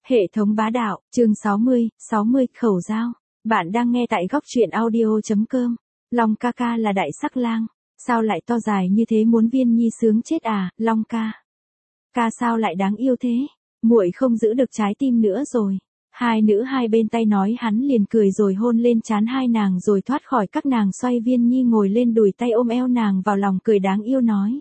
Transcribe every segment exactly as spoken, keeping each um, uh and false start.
Hệ thống bá đạo, chương sáu mươi, sáu mươi, khẩu dao. Bạn đang nghe tại góc truyện audio.com. Long ca ca là đại sắc lang. Sao lại to dài như thế, muốn Viên Nhi sướng chết à, Long ca. Ca sao lại đáng yêu thế? Muội không giữ được trái tim nữa rồi. Hai nữ hai bên tay nói, hắn liền cười rồi hôn lên trán hai nàng rồi thoát khỏi các nàng, xoay Viên Nhi ngồi lên đùi, tay ôm eo nàng vào lòng, cười đáng yêu nói.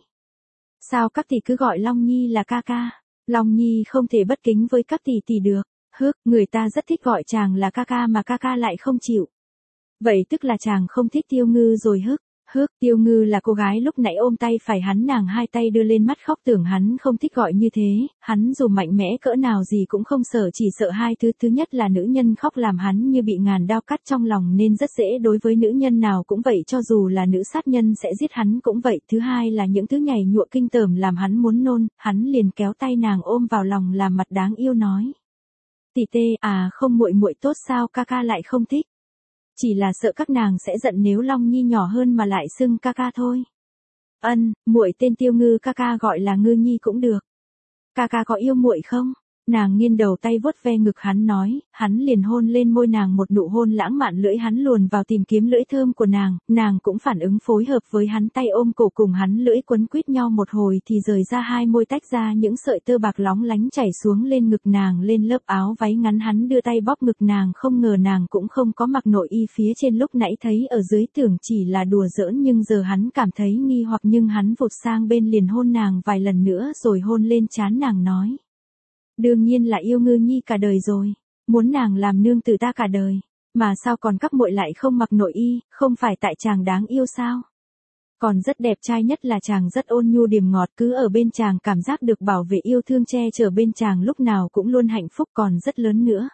Sao các tỷ cứ gọi Long Nhi là ca ca? Long Nhi không thể bất kính với các tỷ tỷ được. Hước, người ta rất thích gọi chàng là ca ca mà ca ca lại không chịu. Vậy tức là chàng không thích Tiêu Ngư rồi hức. Hước, Tiêu Ngư là cô gái lúc nãy ôm tay phải hắn, nàng hai tay đưa lên mắt khóc, tưởng hắn không thích gọi như thế, hắn dù mạnh mẽ cỡ nào gì cũng không sợ, chỉ sợ hai thứ. Thứ nhất là nữ nhân khóc làm hắn như bị ngàn đao cắt trong lòng nên rất dễ đối với nữ nhân nào cũng vậy, cho dù là nữ sát nhân sẽ giết hắn cũng vậy. Thứ hai là những thứ nhảy nhụa kinh tởm làm hắn muốn nôn, hắn liền kéo tay nàng ôm vào lòng làm mặt đáng yêu nói. Tỷ tê, à không, muội muội tốt sao ca ca lại không thích? Chỉ là sợ các nàng sẽ giận nếu Long Nhi nhỏ hơn mà lại xưng ca ca thôi. Ân, muội tên Tiêu Ngư, ca ca gọi là Ngư Nhi cũng được. Ca ca có yêu muội không? Nàng nghiêng đầu tay vuốt ve ngực hắn nói, hắn liền hôn lên môi nàng một nụ hôn lãng mạn, lưỡi hắn luồn vào tìm kiếm lưỡi thơm của nàng, nàng cũng phản ứng phối hợp với hắn, tay ôm cổ cùng hắn, lưỡi quấn quýt nhau một hồi thì rời ra, hai môi tách ra, những sợi tơ bạc lóng lánh chảy xuống lên ngực nàng, lên lớp áo váy ngắn, hắn đưa tay bóp ngực nàng, không ngờ nàng cũng không có mặc nội y phía trên, lúc nãy thấy ở dưới tưởng chỉ là đùa giỡn nhưng giờ hắn cảm thấy nghi hoặc, nhưng hắn vụt sang bên liền hôn nàng vài lần nữa rồi hôn lên trán nàng nói. Đương nhiên là yêu Ngư Nhi cả đời rồi, muốn nàng làm nương tử ta cả đời, mà sao còn các muội lại không mặc nội y, không phải tại chàng đáng yêu sao? Còn rất đẹp trai, nhất là chàng rất ôn nhu điềm ngọt, cứ ở bên chàng cảm giác được bảo vệ yêu thương che chở bên chàng lúc nào cũng luôn hạnh phúc, còn rất lớn nữa.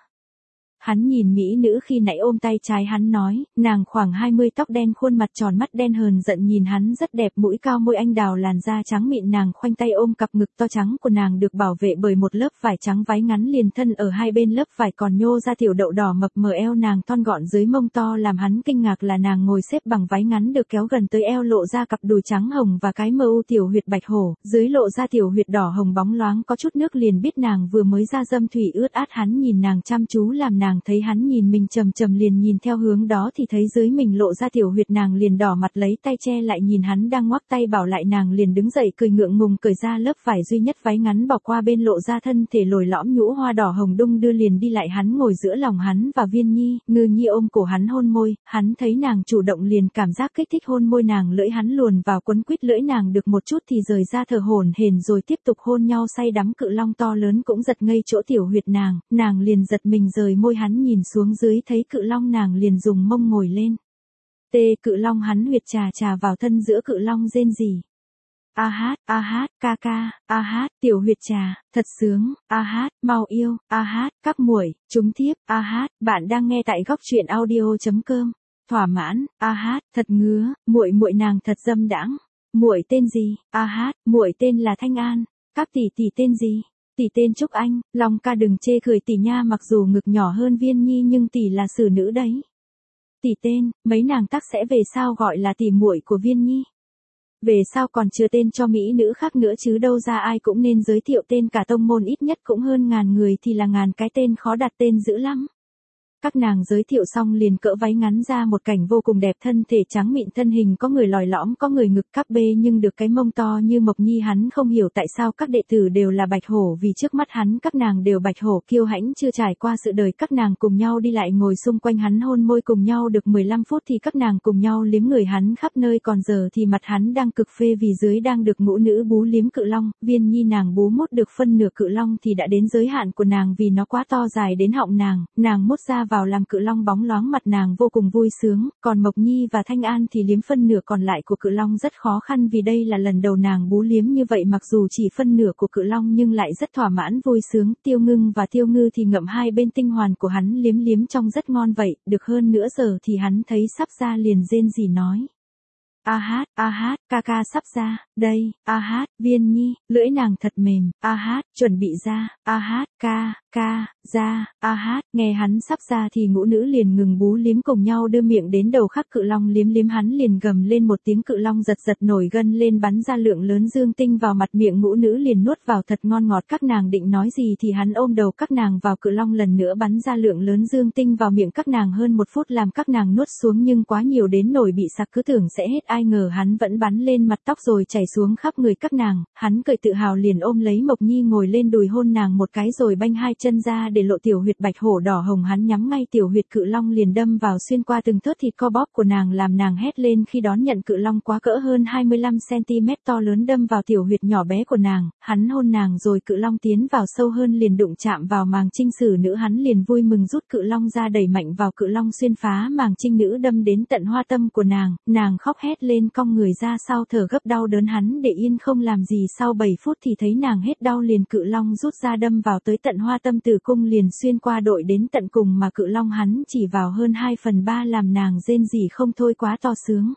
Hắn nhìn mỹ nữ khi nãy ôm tay trái hắn nói, nàng khoảng hai mươi, tóc đen, khuôn mặt tròn, mắt đen hờn giận, nhìn hắn rất đẹp, mũi cao, môi anh đào, làn da trắng mịn, nàng khoanh tay ôm cặp ngực to trắng của nàng được bảo vệ bởi một lớp vải trắng, váy ngắn liền thân ở hai bên lớp vải còn nhô ra tiểu đậu đỏ mập mờ, eo nàng thon gọn dưới mông to, làm hắn kinh ngạc là nàng ngồi xếp bằng, váy ngắn được kéo gần tới eo, lộ ra cặp đùi trắng hồng và cái mơ u tiểu huyệt bạch hổ, dưới lộ ra tiểu huyệt đỏ hồng bóng loáng có chút nước, liền biết nàng vừa mới ra dâm thủy ướt át. Hắn nhìn nàng chăm chú làm nàng thấy hắn nhìn mình chầm chầm, liền nhìn theo hướng đó thì thấy dưới mình lộ ra tiểu huyệt, nàng liền đỏ mặt lấy tay che lại, nhìn hắn đang ngoắc tay bảo lại nàng liền đứng dậy cười ngượng ngùng, cởi ra lớp vải duy nhất váy ngắn bỏ qua bên, lộ ra thân thể lồi lõm nhũ hoa đỏ hồng đung đưa, liền đi lại hắn ngồi giữa lòng hắn và Viên Nhi. Ngư Nhi ôm cổ hắn hôn môi, hắn thấy nàng chủ động liền cảm giác kích thích, hôn môi nàng, lưỡi hắn luồn vào quấn quýt lưỡi nàng được một chút thì rời ra, thở hổn hển rồi tiếp tục hôn nhau say đắm. Cự long to lớn cũng giật ngây chỗ tiểu huyệt nàng, nàng liền giật mình rời môi hắn, nhìn xuống dưới thấy cự long, nàng liền dùng mông ngồi lên. Tê, cự long hắn huyệt trà trà vào thân, giữa cự long rên rỉ. A hát, a hát, ca ca, a hát, tiểu huyệt trà, thật sướng, a hát, mau yêu, a hát, các muội, chúng thiếp, a hát, bạn đang nghe tại góc truyện audio.com. Thỏa mãn, a hát, thật ngứa, muội muội nàng thật dâm đãng. Muội tên gì? A hát, muội tên là Thanh An. Các tỷ tỷ tên gì? Tỷ tên Trúc Anh. Long ca đừng chê cười tỷ nha, mặc dù ngực nhỏ hơn Viên Nhi nhưng tỷ là xử nữ đấy. Tỷ tên, mấy nàng tắc sẽ về sau gọi là tỷ muội của Viên Nhi. Về sau còn chừa tên cho mỹ nữ khác nữa chứ, đâu ra ai cũng nên giới thiệu tên, cả tông môn ít nhất cũng hơn ngàn người thì là ngàn cái tên, khó đặt tên dữ lắm. Các nàng giới thiệu xong liền cỡ váy ngắn ra, một cảnh vô cùng đẹp, thân thể trắng mịn, thân hình có người lòi lõm, có người ngực cắp bê nhưng được cái mông to như mộc nhi. Hắn không hiểu tại sao các đệ tử đều là bạch hổ, vì trước mắt hắn các nàng đều bạch hổ kiêu hãnh, chưa trải qua sự đời. Các nàng cùng nhau đi lại ngồi xung quanh hắn hôn môi cùng nhau được mười lăm phút thì các nàng cùng nhau liếm người hắn khắp nơi, còn giờ thì mặt hắn đang cực phê vì dưới đang được ngũ nữ bú liếm cự long. Viên Nhi nàng bú mốt được phân nửa cự long thì đã đến giới hạn của nàng vì nó quá to dài đến họng nàng, nàng mốt ra vào làm cự long bóng loáng, mặt nàng vô cùng vui sướng, còn Mộc Nhi và Thanh An thì liếm phân nửa còn lại của cự long rất khó khăn vì đây là lần đầu nàng bú liếm như vậy, mặc dù chỉ phân nửa của cự long nhưng lại rất thỏa mãn vui sướng. Tiêu Ngưng và Tiêu Ngư thì ngậm hai bên tinh hoàn của hắn liếm liếm trong rất ngon vậy, được hơn nửa giờ thì hắn thấy sắp ra liền rên rỉ nói. A hát, a hát, ca ca sắp ra, đây, a hát, Viên Nhi, lưỡi nàng thật mềm, a hát, chuẩn bị ra, a hát, ca, ca, ra, a hát, nghe hắn sắp ra thì ngũ nữ liền ngừng bú liếm cùng nhau đưa miệng đến đầu khắc cự long liếm liếm hắn liền gầm lên một tiếng cự long giật giật nổi gân lên bắn ra lượng lớn dương tinh vào mặt miệng ngũ nữ liền nuốt vào thật ngon ngọt các nàng định nói gì thì hắn ôm đầu các nàng vào cự long lần nữa bắn ra lượng lớn dương tinh vào miệng các nàng hơn một phút làm các nàng nuốt xuống nhưng quá nhiều đến nổi bị sặc cứ tưởng sẽ hết ai ngờ hắn vẫn bắn lên mặt tóc rồi chảy xuống khắp người các nàng, hắn cười tự hào liền ôm lấy Mộc Nhi ngồi lên đùi hôn nàng một cái rồi banh hai chân ra để lộ tiểu huyệt bạch hổ đỏ hồng hắn nhắm ngay tiểu huyệt cự long liền đâm vào xuyên qua từng thớt thịt co bóp của nàng làm nàng hét lên khi đón nhận cự long quá cỡ hơn hai mươi lăm xăng ti mét to lớn đâm vào tiểu huyệt nhỏ bé của nàng, hắn hôn nàng rồi cự long tiến vào sâu hơn liền đụng chạm vào màng trinh sử nữ hắn liền vui mừng rút cự long ra đẩy mạnh vào cự long xuyên phá màng trinh nữ đâm đến tận hoa tâm của nàng, nàng khóc hét lên cong người ra sau thở gấp đau đớn hắn để yên không làm gì sau bảy phút thì thấy nàng hết đau liền cự long rút ra đâm vào tới tận hoa tâm tử cung liền xuyên qua đội đến tận cùng mà cự long hắn chỉ vào hơn hai phần ba làm nàng rên rỉ không thôi quá to sướng.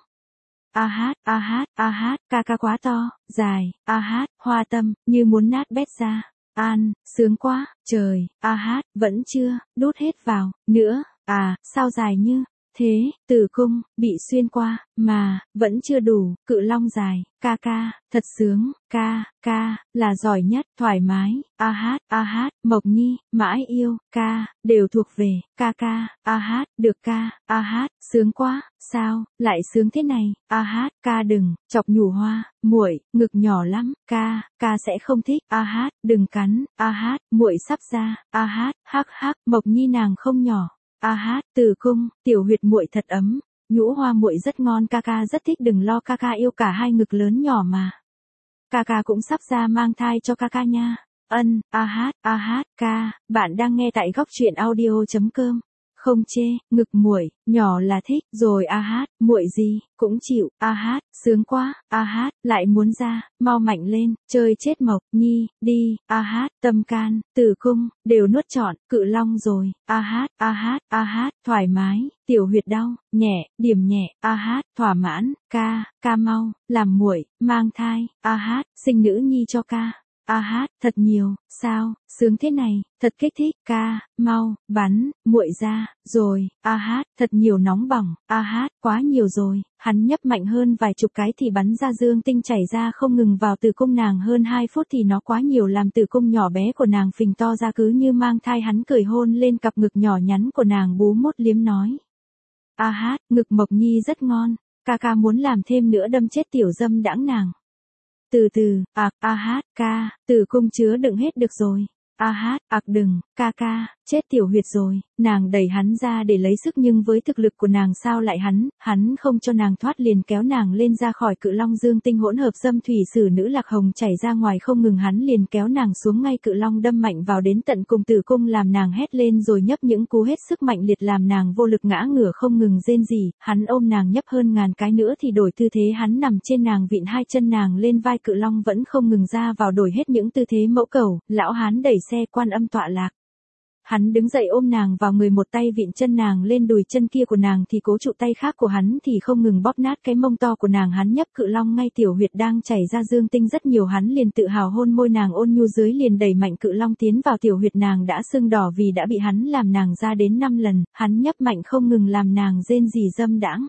A hát, a hát, a hát, ca ca quá to, dài, a hát, hoa tâm, như muốn nát bét ra. An, sướng quá, trời, a hát, vẫn chưa, đút hết vào, nữa, à, sao dài như thế, tử cung, bị xuyên qua, mà, vẫn chưa đủ, cự long dài, ca ca, thật sướng, ca, ca, là giỏi nhất, thoải mái, a hát, a hát, Mộc Nhi, mãi yêu, ca, đều thuộc về, ca ca, a hát, được ca, a hát, sướng quá, sao, lại sướng thế này, a hát, ca đừng, chọc nhủ hoa, muội, ngực nhỏ lắm, ca, ca sẽ không thích, a hát, đừng cắn, a hát, muội sắp ra, a hát, hắc hắc, Mộc Nhi nàng không nhỏ. A hát, tử cung, tiểu huyệt muội thật ấm, nhũ hoa muội rất ngon ca ca rất thích đừng lo ca ca yêu cả hai ngực lớn nhỏ mà. Ca ca cũng sắp ra mang thai cho ca ca nha. Ân, a hát, a hát, ca, bạn đang nghe tại góc truyện audio chấm com. Không chê, ngực muội, nhỏ là thích, rồi a hát, muội gì, cũng chịu, a hát, sướng quá, a hát, lại muốn ra, mau mạnh lên, chơi chết Mộc Nhi, đi, a hát, tâm can, tử cung, đều nuốt trọn, cự long rồi, a hát, a hát, a hát, thoải mái, tiểu huyệt đau, nhẹ, điểm nhẹ, a hát, thỏa mãn, ca, ca mau, làm muội, mang thai, a hát, sinh nữ nhi cho ca. A hát, thật nhiều, sao, sướng thế này, thật kích thích, ca, mau, bắn, muội ra, rồi, a hát, thật nhiều nóng bỏng, a hát, quá nhiều rồi, hắn nhấp mạnh hơn vài chục cái thì bắn ra dương tinh chảy ra không ngừng vào tử cung nàng hơn hai phút thì nó quá nhiều làm tử cung nhỏ bé của nàng phình to ra cứ như mang thai hắn cười hôn lên cặp ngực nhỏ nhắn của nàng bú mút liếm nói. A hát, ngực Mộc Nhi rất ngon, ca ca muốn làm thêm nữa đâm chết tiểu dâm đãng nàng. Từ từ, ạc, a hát, ca, tử cung chứa đựng hết được rồi. A hát, ạc đừng, ca ca, chết tiểu huyệt rồi, nàng đẩy hắn ra để lấy sức nhưng với thực lực của nàng sao lại hắn, hắn không cho nàng thoát liền kéo nàng lên ra khỏi cự long dương tinh hỗn hợp dâm thủy sử nữ lạc hồng chảy ra ngoài không ngừng hắn liền kéo nàng xuống ngay cự long đâm mạnh vào đến tận cùng tử cung làm nàng hét lên rồi nhấp những cú hết sức mạnh liệt làm nàng vô lực ngã ngửa không ngừng rên rỉ, hắn ôm nàng nhấp hơn ngàn cái nữa thì đổi tư thế hắn nằm trên nàng vịn hai chân nàng lên vai cự long vẫn không ngừng ra vào đổi hết những tư thế mẫu cầu, lão hán đẩy xe Quan Âm tọa lạc. Hắn đứng dậy ôm nàng vào người một tay vịn chân nàng lên đùi chân kia của nàng thì cố trụ tay khác của hắn thì không ngừng bóp nát cái mông to của nàng hắn nhấp cự long ngay tiểu huyệt đang chảy ra dương tinh rất nhiều hắn liền tự hào hôn môi nàng ôn nhu dưới liền đẩy mạnh cự long tiến vào tiểu huyệt nàng đã sưng đỏ vì đã bị hắn làm nàng ra đến năm lần, hắn nhấp mạnh không ngừng làm nàng rên rỉ dâm đãng.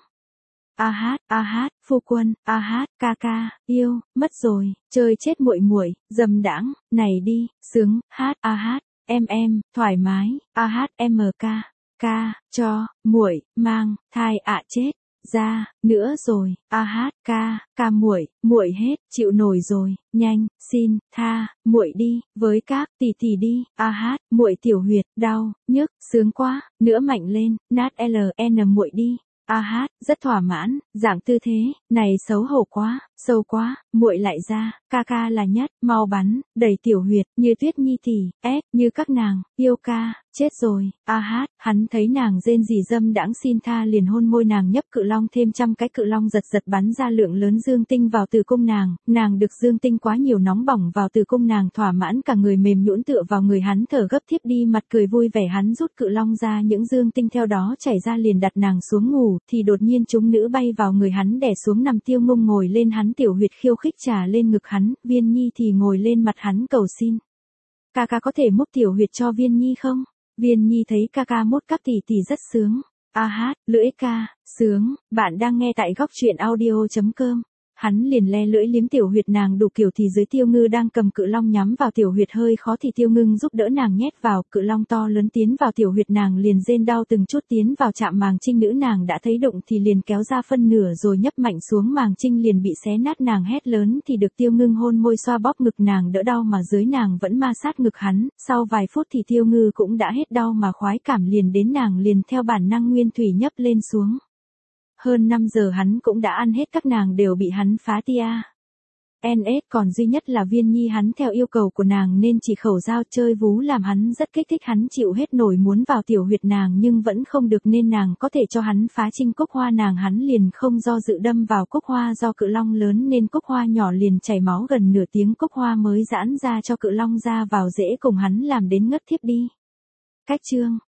A hát, a hát, phu quân, a hát, ca ca, yêu, mất rồi, chơi chết muội muội, dâm đãng, này đi, sướng, hát, a hát, em em, thoải mái, a hát, em ca, ca, cho, muội, mang, thai ạ chết, ra, nữa rồi, a hát, ca, ca muội, muội hết, chịu nổi rồi, nhanh, xin, tha, muội đi, với các tỷ tỷ đi, a hát, muội tiểu huyệt, đau, nhức, sướng quá, nữa mạnh lên, nát ln muội đi. A hát, rất thỏa mãn, dạng tư thế, này xấu hổ quá, sâu quá, muội lại ra, ca ca là nhất, mau bắn, đẩy tiểu huyệt, như Tuyết Nhi tỷ, ép, như các nàng, yêu ca, chết rồi, a hát, hắn thấy nàng rên rỉ dâm đãng xin tha liền hôn môi nàng nhấp cự long thêm trăm cái cự long giật giật bắn ra lượng lớn dương tinh vào tử cung nàng, nàng được dương tinh quá nhiều nóng bỏng vào tử cung nàng thỏa mãn cả người mềm nhũn tựa vào người hắn thở gấp thiếp đi mặt cười vui vẻ hắn rút cự long ra những dương tinh theo đó chảy ra liền đặt nàng xuống ngủ, thì đột nhiên chúng nữ bay vào người hắn đè xuống nằm tiêu ngông ngồi lên hắn tiểu huyệt khiêu khích trà lên ngực hắn, Viên Nhi thì ngồi lên mặt hắn cầu xin. ca ca có thể múc tiểu huyệt cho Viên Nhi không? Viên Nhi thấy ca ca mút các tỷ tỷ rất sướng. A hát, lưỡi ca, sướng, bạn đang nghe tại góc truyện audio.com. Hắn liền le lưỡi liếm tiểu huyệt nàng đủ kiểu thì dưới Tiêu Ngư đang cầm cự long nhắm vào tiểu huyệt hơi khó thì Tiêu Ngưng giúp đỡ nàng nhét vào, cự long to lớn tiến vào tiểu huyệt nàng liền rên đau từng chút tiến vào chạm màng trinh nữ nàng đã thấy đụng thì liền kéo ra phân nửa rồi nhấp mạnh xuống màng trinh liền bị xé nát nàng hét lớn thì được Tiêu Ngưng hôn môi xoa bóp ngực nàng đỡ đau mà dưới nàng vẫn ma sát ngực hắn, sau vài phút thì Tiêu Ngư cũng đã hết đau mà khoái cảm liền đến nàng liền theo bản năng nguyên thủy nhấp lên xuống. Hơn năm giờ hắn cũng đã ăn hết các nàng đều bị hắn phá tia. en ét còn duy nhất là Viên Nhi hắn theo yêu cầu của nàng nên chỉ khẩu giao chơi vú làm hắn rất kích thích hắn chịu hết nổi muốn vào tiểu huyệt nàng nhưng vẫn không được nên nàng có thể cho hắn phá trinh cúc hoa nàng hắn liền không do dự đâm vào cúc hoa do cự long lớn nên cúc hoa nhỏ liền chảy máu gần nửa tiếng cúc hoa mới giãn ra cho cự long ra vào dễ cùng hắn làm đến ngất thiếp đi. Cách chương